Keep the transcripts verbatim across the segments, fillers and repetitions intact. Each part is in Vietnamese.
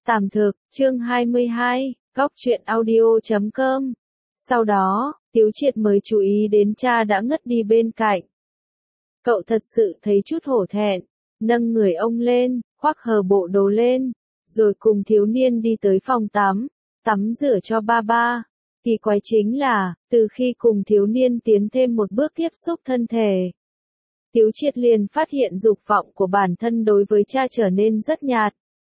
Tạm thực, chương hai mươi hai, góc truyện audio chấm com. Sau đó, Tiếu Triệt mới chú ý đến cha đã ngất đi bên cạnh. Cậu thật sự thấy chút hổ thẹn, nâng người ông lên, khoác hờ bộ đồ lên, rồi cùng thiếu niên đi tới phòng tắm, tắm rửa cho ba ba. Kỳ quái chính là, từ khi cùng thiếu niên tiến thêm một bước tiếp xúc thân thể, Tiếu Triệt liền phát hiện dục vọng của bản thân đối với cha trở nên rất nhạt.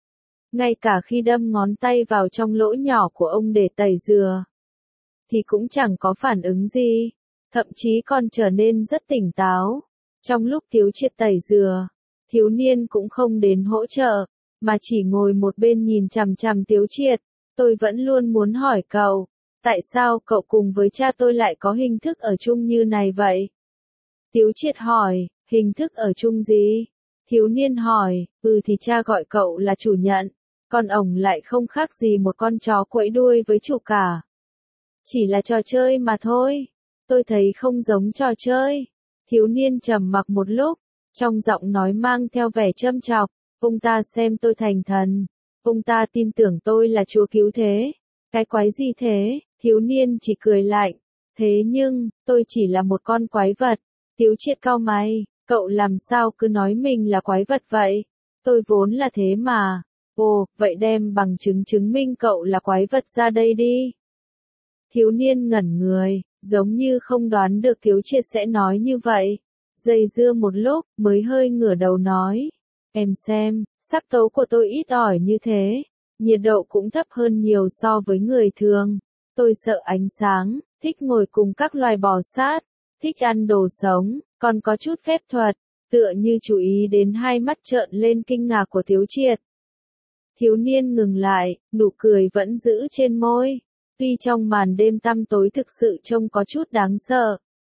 Ngay cả khi đâm ngón tay vào trong lỗ nhỏ của ông để tẩy dừa, thì cũng chẳng có phản ứng gì, thậm chí còn trở nên rất tỉnh táo. Trong lúc Tiếu Triệt tẩy dừa, thiếu niên cũng không đến hỗ trợ, mà chỉ ngồi một bên nhìn chằm chằm Tiếu Triệt. Tôi vẫn luôn muốn hỏi cậu, tại sao cậu cùng với cha tôi lại có hình thức ở chung như này vậy? Tiếu Triệt hỏi, hình thức ở chung gì? Thiếu niên hỏi, ừ thì cha gọi cậu là chủ nhận, còn ổng lại không khác gì một con chó quẫy đuôi với chủ cả. Chỉ là trò chơi mà thôi. Tôi thấy không giống trò chơi. Thiếu niên trầm mặc một lúc, trong giọng nói mang theo vẻ châm chọc, ông ta xem tôi thành thần, ông ta tin tưởng tôi là chúa cứu thế. Cái quái gì thế? Thiếu niên chỉ cười lạnh, thế nhưng, tôi chỉ là một con quái vật. Tiếu Triệt cau mày, cậu làm sao cứ nói mình là quái vật vậy? Tôi vốn là thế mà. Ồ, vậy đem bằng chứng chứng minh cậu là quái vật ra đây đi. Thiếu niên ngẩn người, giống như không đoán được Tiếu Triệt sẽ nói như vậy. Dây dưa một lúc, mới hơi ngửa đầu nói. Em xem, sắc tố của tôi ít ỏi như thế, nhiệt độ cũng thấp hơn nhiều so với người thường. Tôi sợ ánh sáng, thích ngồi cùng các loài bò sát, thích ăn đồ sống, còn có chút phép thuật, tựa như chú ý đến hai mắt trợn lên kinh ngạc của Tiếu Triệt. Thiếu niên ngừng lại, nụ cười vẫn giữ trên môi. Tuy trong màn đêm tăm tối thực sự trông có chút đáng sợ.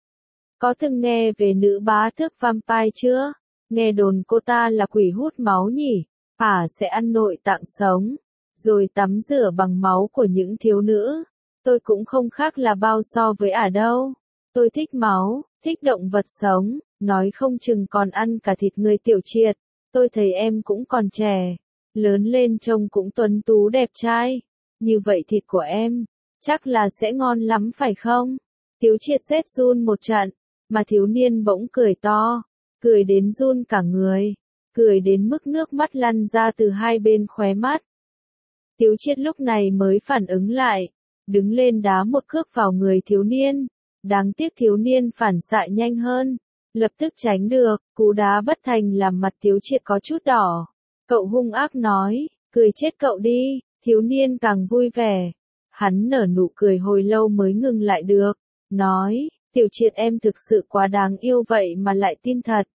Có từng nghe về nữ bá tước vampire chưa? Nghe đồn cô ta là quỷ hút máu nhỉ? Ả sẽ ăn nội tạng sống, rồi tắm rửa bằng máu của những thiếu nữ. Tôi cũng không khác là bao so với Ả đâu. Tôi thích máu, thích động vật sống, nói không chừng còn ăn cả thịt người. Tiểu Triệt. Tôi thấy em cũng còn trẻ, lớn lên trông cũng tuấn tú đẹp trai. Như vậy thịt của em, chắc là sẽ ngon lắm phải không? Tiếu Triệt rét run một trận, mà thiếu niên bỗng cười to, cười đến run cả người, cười đến mức nước mắt lăn ra từ hai bên khóe mắt. Tiếu Triệt lúc này mới phản ứng lại, đứng lên đá một cước vào người thiếu niên. Đáng tiếc thiếu niên phản xạ nhanh hơn, lập tức tránh được, cú đá bất thành làm mặt Tiếu Triệt có chút đỏ. Cậu hung ác nói, cười chết cậu đi. Thiếu niên càng vui vẻ. Hắn nở nụ cười hồi lâu mới ngừng lại được. Nói, Tiểu Triệt em thực sự quá đáng yêu vậy mà lại tin thật.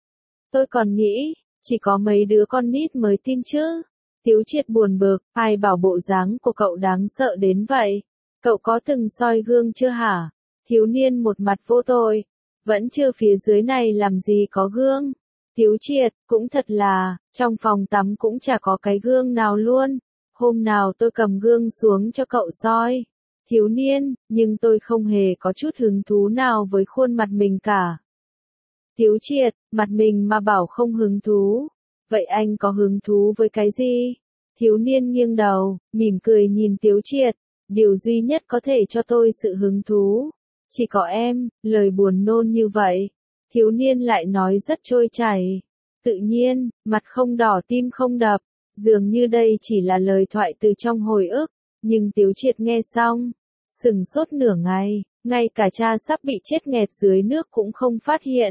Tôi còn nghĩ, chỉ có mấy đứa con nít mới tin chứ. Tiếu Triệt buồn bực, ai bảo bộ dáng của cậu đáng sợ đến vậy. Cậu có từng soi gương chưa hả? Thiếu niên một mặt vô tội. Vẫn chưa, phía dưới này làm gì có gương. Tiếu Triệt, cũng thật là, trong phòng tắm cũng chả có cái gương nào luôn. Hôm nào tôi cầm gương xuống cho cậu soi. Thiếu niên, nhưng tôi không hề có chút hứng thú nào với khuôn mặt mình cả. Tiếu Triệt, mặt mình mà bảo không hứng thú. Vậy anh có hứng thú với cái gì? Thiếu niên nghiêng đầu, mỉm cười nhìn Tiếu Triệt. Điều duy nhất có thể cho tôi sự hứng thú, chỉ có em. Lời buồn nôn như vậy. Thiếu niên lại nói rất trôi chảy, tự nhiên, mặt không đỏ tim không đập. Dường như đây chỉ là lời thoại từ trong hồi ức, nhưng Tiếu Triệt nghe xong, sừng sốt nửa ngày, ngay cả cha sắp bị chết nghẹt dưới nước cũng không phát hiện.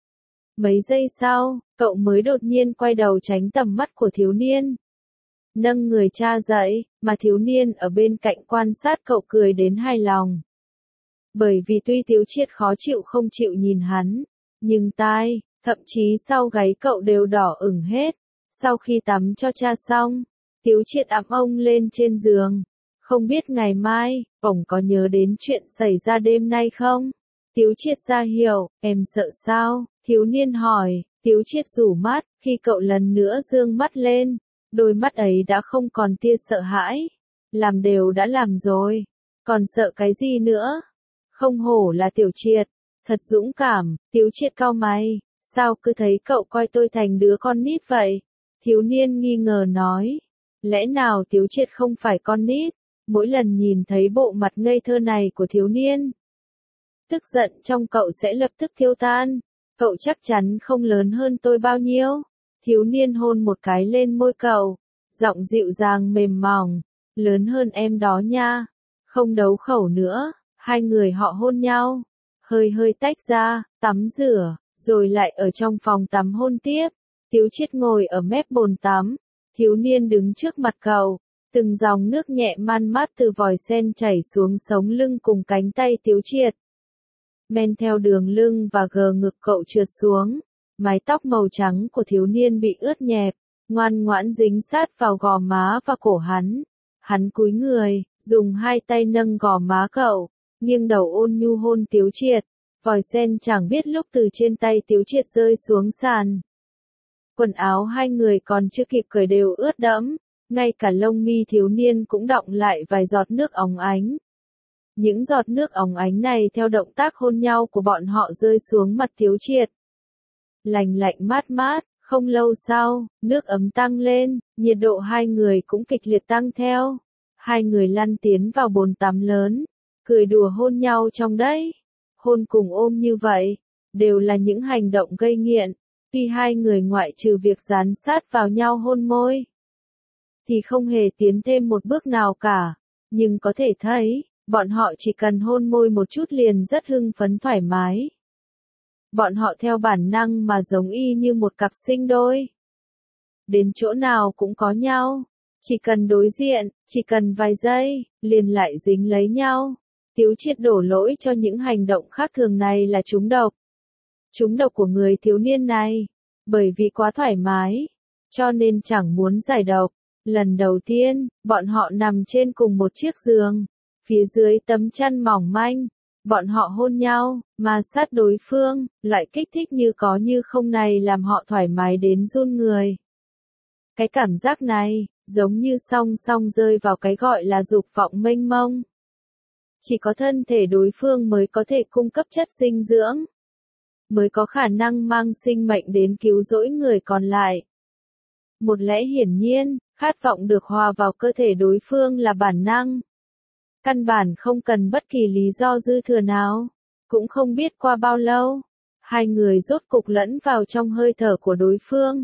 Mấy giây sau, cậu mới đột nhiên quay đầu tránh tầm mắt của thiếu niên. Nâng người cha dậy, mà thiếu niên ở bên cạnh quan sát cậu cười đến hài lòng. Bởi vì tuy Tiếu Triệt khó chịu không chịu nhìn hắn, nhưng tai, thậm chí sau gáy cậu đều đỏ ửng hết. Sau khi tắm cho cha xong, Tiếu Triệt ẵm ông lên trên giường. Không biết ngày mai, ổng có nhớ đến chuyện xảy ra đêm nay không? Tiếu Triệt ra hiệu, em sợ sao? Thiếu niên hỏi. Tiếu Triệt rủ mắt, khi cậu lần nữa dương mắt lên, đôi mắt ấy đã không còn tia sợ hãi. Làm đều đã làm rồi, còn sợ cái gì nữa? Không hổ là Tiểu Triệt, thật dũng cảm. Tiếu Triệt cau mày, sao cứ thấy cậu coi tôi thành đứa con nít vậy? Thiếu niên nghi ngờ nói, Lẽ nào Tiếu Triệt không phải con nít? Mỗi lần nhìn thấy bộ mặt ngây thơ này của thiếu niên, tức giận trong cậu sẽ lập tức tiêu tan. Cậu chắc chắn không lớn hơn tôi bao nhiêu. Thiếu niên hôn một cái lên môi cậu, giọng dịu dàng mềm mỏng, lớn hơn em đó nha. Không đấu khẩu nữa, hai người họ hôn nhau, hơi hơi tách ra, tắm rửa, rồi lại ở trong phòng tắm hôn tiếp. Tiếu Triệt ngồi ở mép bồn tắm, thiếu niên đứng trước mặt cậu, từng dòng nước nhẹ man mát từ vòi sen chảy xuống sống lưng cùng cánh tay Tiếu Triệt. Men theo đường lưng và gờ ngực cậu trượt xuống, mái tóc màu trắng của thiếu niên bị ướt nhẹp, ngoan ngoãn dính sát vào gò má và cổ hắn. Hắn cúi người, dùng hai tay nâng gò má cậu, nghiêng đầu ôn nhu hôn Tiếu Triệt. Vòi sen chẳng biết lúc từ trên tay Tiếu Triệt rơi xuống sàn. Quần áo hai người còn chưa kịp cởi đều ướt đẫm, ngay cả lông mi thiếu niên cũng đọng lại vài giọt nước óng ánh. Những giọt nước óng ánh này theo động tác hôn nhau của bọn họ rơi xuống mặt Tiếu Triệt. Lành lạnh mát mát, không lâu sau, nước ấm tăng lên, nhiệt độ hai người cũng kịch liệt tăng theo. Hai người lăn tiến vào bồn tắm lớn, cười đùa hôn nhau trong đấy. Hôn cùng ôm như vậy, đều là những hành động gây nghiện. Tuy hai người ngoại trừ việc dán sát vào nhau hôn môi, thì không hề tiến thêm một bước nào cả. Nhưng có thể thấy, bọn họ chỉ cần hôn môi một chút liền rất hưng phấn thoải mái. Bọn họ theo bản năng mà giống y như một cặp sinh đôi. Đến chỗ nào cũng có nhau. Chỉ cần đối diện, chỉ cần vài giây, liền lại dính lấy nhau. Tiếu Triệt đổ lỗi cho những hành động khác thường này là trúng độc. Trúng độc của người thiếu niên này. Bởi vì quá thoải mái, cho nên chẳng muốn giải độc. Lần đầu tiên, bọn họ nằm trên cùng một chiếc giường. Phía dưới tấm chăn mỏng manh, bọn họ hôn nhau, ma sát đối phương, loại kích thích như có như không này làm họ thoải mái đến run người. Cái cảm giác này, giống như song song rơi vào cái gọi là dục vọng mênh mông. Chỉ có thân thể đối phương mới có thể cung cấp chất dinh dưỡng, mới có khả năng mang sinh mệnh đến cứu rỗi người còn lại. Một lẽ hiển nhiên, khát vọng được hòa vào cơ thể đối phương là bản năng. Căn bản không cần bất kỳ lý do dư thừa nào. Cũng không biết qua bao lâu, hai người rốt cục lẫn vào trong hơi thở của đối phương.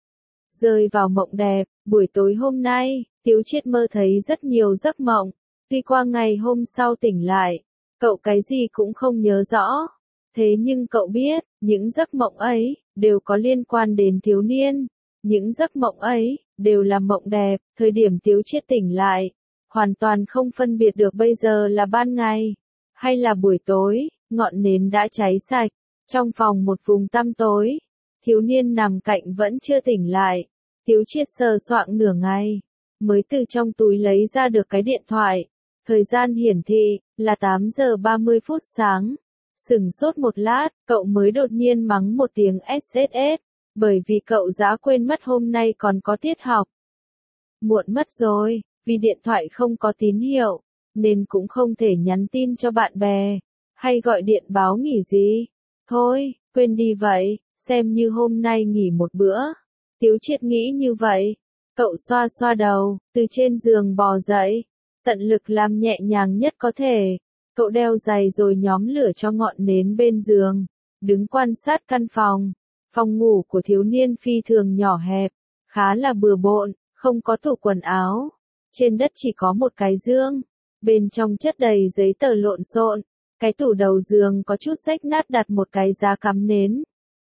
Rơi vào mộng đẹp, buổi tối hôm nay, Tiếu Triệt mơ thấy rất nhiều giấc mộng. Tuy qua ngày hôm sau tỉnh lại, cậu cái gì cũng không nhớ rõ. Thế nhưng cậu biết, những giấc mộng ấy, đều có liên quan đến thiếu niên. Những giấc mộng ấy, đều là mộng đẹp. Thời điểm Tiếu Triệt tỉnh lại, hoàn toàn không phân biệt được bây giờ là ban ngày, hay là buổi tối. Ngọn nến đã cháy sạch. Trong phòng một vùng tăm tối, thiếu niên nằm cạnh vẫn chưa tỉnh lại. Tiếu Triệt sờ soạng nửa ngày, mới từ trong túi lấy ra được cái điện thoại. Thời gian hiển thị là tám giờ ba mươi phút sáng. Sửng sốt một lát, cậu mới đột nhiên mắng một tiếng ét ét ét, bởi vì cậu đã quên mất hôm nay còn có tiết học. Muộn mất rồi, vì điện thoại không có tín hiệu, nên cũng không thể nhắn tin cho bạn bè, hay gọi điện báo nghỉ gì. Thôi, quên đi vậy, xem như hôm nay nghỉ một bữa. Tiếu Triệt nghĩ như vậy. Cậu xoa xoa đầu, từ trên giường bò dậy, tận lực làm nhẹ nhàng nhất có thể. Cậu đeo giày rồi nhóm lửa cho ngọn nến bên giường, đứng quan sát căn phòng. Phòng ngủ của thiếu niên phi thường nhỏ hẹp, khá là bừa bộn, không có tủ quần áo. Trên đất chỉ có một cái giường, bên trong chất đầy giấy tờ lộn xộn. Cái tủ đầu giường có chút rách nát đặt một cái giá cắm nến.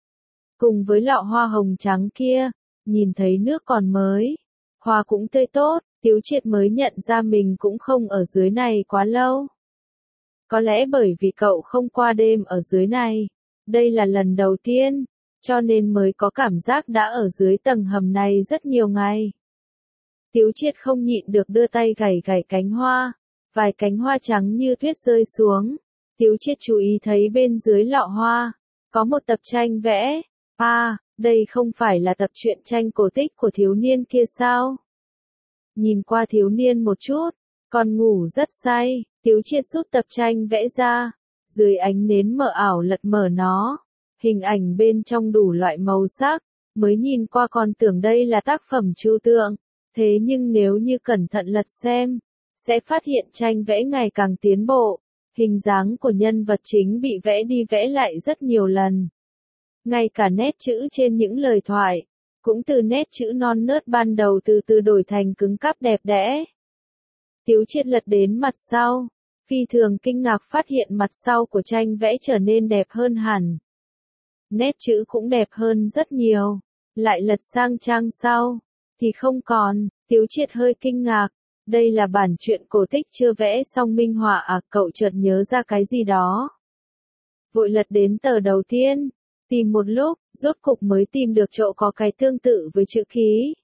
Cùng với lọ hoa hồng trắng kia, nhìn thấy nước còn mới, hoa cũng tươi tốt, Tiếu Triệt mới nhận ra mình cũng không ở dưới này quá lâu. Có lẽ bởi vì cậu không qua đêm ở dưới này, đây là lần đầu tiên, cho nên mới có cảm giác đã ở dưới tầng hầm này rất nhiều ngày. Tiếu Triệt không nhịn được đưa tay gảy gảy cánh hoa, vài cánh hoa trắng như tuyết rơi xuống. Tiếu Triệt chú ý thấy bên dưới lọ hoa, có một tập tranh vẽ. À, đây không phải là tập truyện tranh cổ tích của thiếu niên kia sao? Nhìn qua thiếu niên một chút, còn ngủ rất say, Tiếu Triệt rút tập tranh vẽ ra, dưới ánh nến mờ ảo lật mở nó. Hình ảnh bên trong đủ loại màu sắc, mới nhìn qua còn tưởng đây là tác phẩm trừu tượng. Thế nhưng nếu như cẩn thận lật xem, sẽ phát hiện tranh vẽ ngày càng tiến bộ, hình dáng của nhân vật chính bị vẽ đi vẽ lại rất nhiều lần. Ngay cả nét chữ trên những lời thoại, cũng từ nét chữ non nớt ban đầu từ từ đổi thành cứng cáp đẹp đẽ. Tiếu Triệt lật đến mặt sau, phi thường kinh ngạc phát hiện mặt sau của tranh vẽ trở nên đẹp hơn hẳn. Nét chữ cũng đẹp hơn rất nhiều, lại lật sang trang sau, thì không còn, Tiếu Triệt hơi kinh ngạc, đây là bản truyện cổ tích chưa vẽ xong minh họa à, cậu chợt nhớ ra cái gì đó. Vội lật đến tờ đầu tiên, tìm một lúc, rốt cục mới tìm được chỗ có cái tương tự với chữ ký.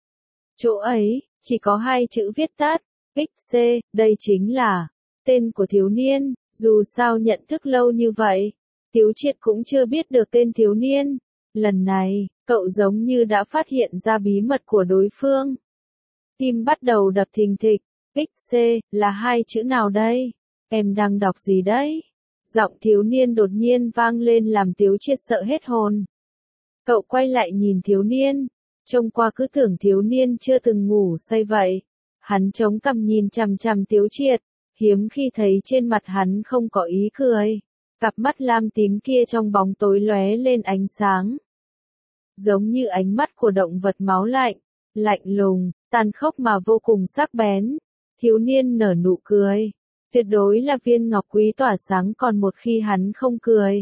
Chỗ ấy, chỉ có hai chữ viết tắt, ích xê, đây chính là tên của thiếu niên, dù sao nhận thức lâu như vậy, Tiếu Triệt cũng chưa biết được tên thiếu niên. Lần này, cậu giống như đã phát hiện ra bí mật của đối phương. Tim bắt đầu đập thình thịch, ích xê, là hai chữ nào đây? Em đang đọc gì đấy? Giọng thiếu niên đột nhiên vang lên làm Tiếu Triệt sợ hết hồn. Cậu quay lại nhìn thiếu niên, trông qua cứ tưởng thiếu niên chưa từng ngủ say vậy. Hắn chống cằm nhìn chằm chằm Tiếu Triệt, hiếm khi thấy trên mặt hắn không có ý cười. Cặp mắt lam tím kia trong bóng tối lóe lên ánh sáng. Giống như ánh mắt của động vật máu lạnh, lạnh lùng, tàn khốc mà vô cùng sắc bén. Thiếu niên nở nụ cười. Tuyệt đối là viên ngọc quý tỏa sáng còn một khi hắn không cười.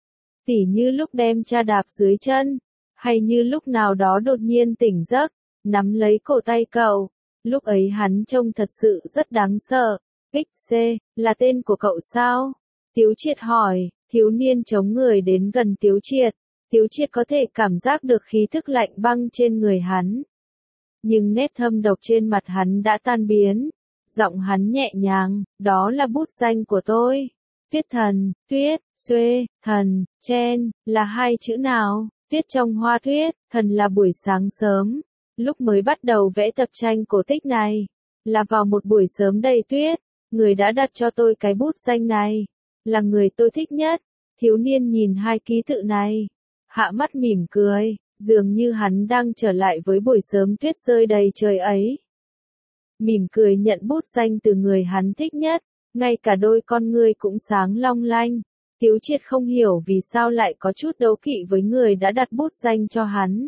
Tỉ như lúc đem cha đạp dưới chân, hay như lúc nào đó đột nhiên tỉnh giấc, nắm lấy cổ tay cậu. Lúc ấy hắn trông thật sự rất đáng sợ. ích xê, là tên của cậu sao? Tiếu Triệt hỏi, thiếu niên chống người đến gần Tiếu Triệt. Tiếu Triệt có thể cảm giác được khí thức lạnh băng trên người hắn. Nhưng nét thâm độc trên mặt hắn đã tan biến. Giọng hắn nhẹ nhàng, đó là bút danh của tôi. Tuyết thần, tuyết, xuê, thần, chen, là hai chữ nào? Tuyết trong hoa tuyết, thần là buổi sáng sớm. Lúc mới bắt đầu vẽ tập tranh cổ tích này, là vào một buổi sớm đầy tuyết, người đã đặt cho tôi cái bút danh này, là người tôi thích nhất. Thiếu niên nhìn hai ký tự này, hạ mắt mỉm cười, dường như hắn đang trở lại với buổi sớm tuyết rơi đầy trời ấy. Mỉm cười nhận bút danh từ người hắn thích nhất, ngay cả đôi con ngươi cũng sáng long lanh. Tiếu Triệt không hiểu vì sao lại có chút đấu kỵ với người đã đặt bút danh cho hắn.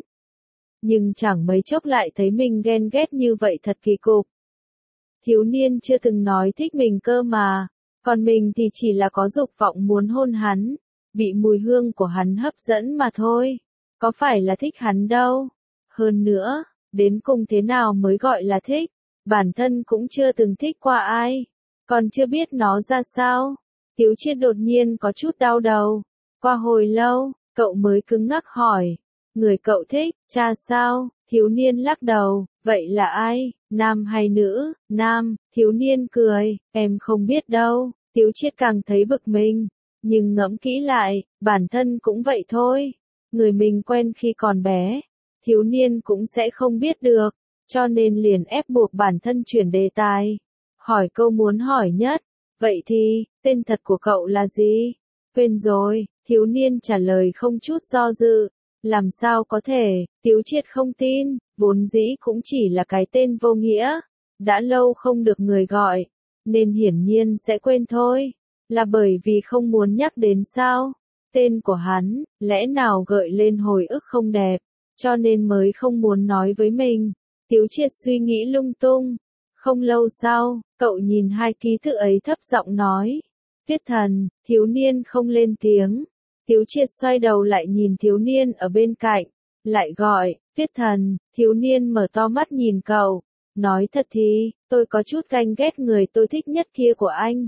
Nhưng chẳng mấy chốc lại thấy mình ghen ghét như vậy thật kỳ cục. Thiếu niên chưa từng nói thích mình cơ mà, còn mình thì chỉ là có dục vọng muốn hôn hắn, bị mùi hương của hắn hấp dẫn mà thôi, có phải là thích hắn đâu. Hơn nữa, đến cùng thế nào mới gọi là thích, bản thân cũng chưa từng thích qua ai, còn chưa biết nó ra sao. Tiếu Triệt đột nhiên có chút đau đầu, qua hồi lâu, cậu mới cứng ngắc hỏi, người cậu thích, cha sao? Thiếu niên lắc đầu, vậy là ai, nam hay nữ? Nam. Thiếu niên cười, em không biết đâu. Tiếu Triệt càng thấy bực mình, nhưng ngẫm kỹ lại, bản thân cũng vậy thôi. Người mình quen khi còn bé, thiếu niên cũng sẽ không biết được, cho nên liền ép buộc bản thân chuyển đề tài. Hỏi câu muốn hỏi nhất, vậy thì, tên thật của cậu là gì? Quên rồi, thiếu niên trả lời không chút do dự. Làm sao có thể, Tiếu Triệt không tin, vốn dĩ cũng chỉ là cái tên vô nghĩa, đã lâu không được người gọi, nên hiển nhiên sẽ quên thôi, là bởi vì không muốn nhắc đến sao, tên của hắn, lẽ nào gợi lên hồi ức không đẹp, cho nên mới không muốn nói với mình. Tiếu Triệt suy nghĩ lung tung, không lâu sau, cậu nhìn hai ký tự ấy thấp giọng nói, Tuyết thần. Thiếu niên không lên tiếng. Tiếu Triệt xoay đầu lại nhìn thiếu niên ở bên cạnh, lại gọi, Tuyết thần. Thiếu niên mở to mắt nhìn cậu, nói thật thì, tôi có chút ganh ghét người tôi thích nhất kia của anh.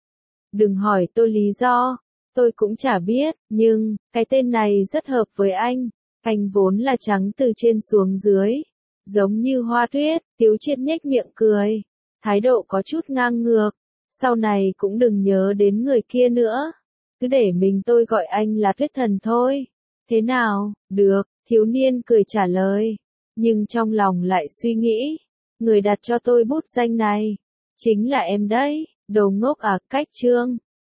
Đừng hỏi tôi lý do, tôi cũng chả biết, nhưng, cái tên này rất hợp với anh, anh vốn là trắng từ trên xuống dưới, giống như hoa tuyết. Tiếu Triệt nhếch miệng cười, thái độ có chút ngang ngược, sau này cũng đừng nhớ đến người kia nữa. Cứ để mình tôi gọi anh là Tuyết thần thôi. Thế nào? Được, thiếu niên cười trả lời. Nhưng trong lòng lại suy nghĩ. Người đặt cho tôi bút danh này. Chính là em đấy. Đồ ngốc à, cách chương.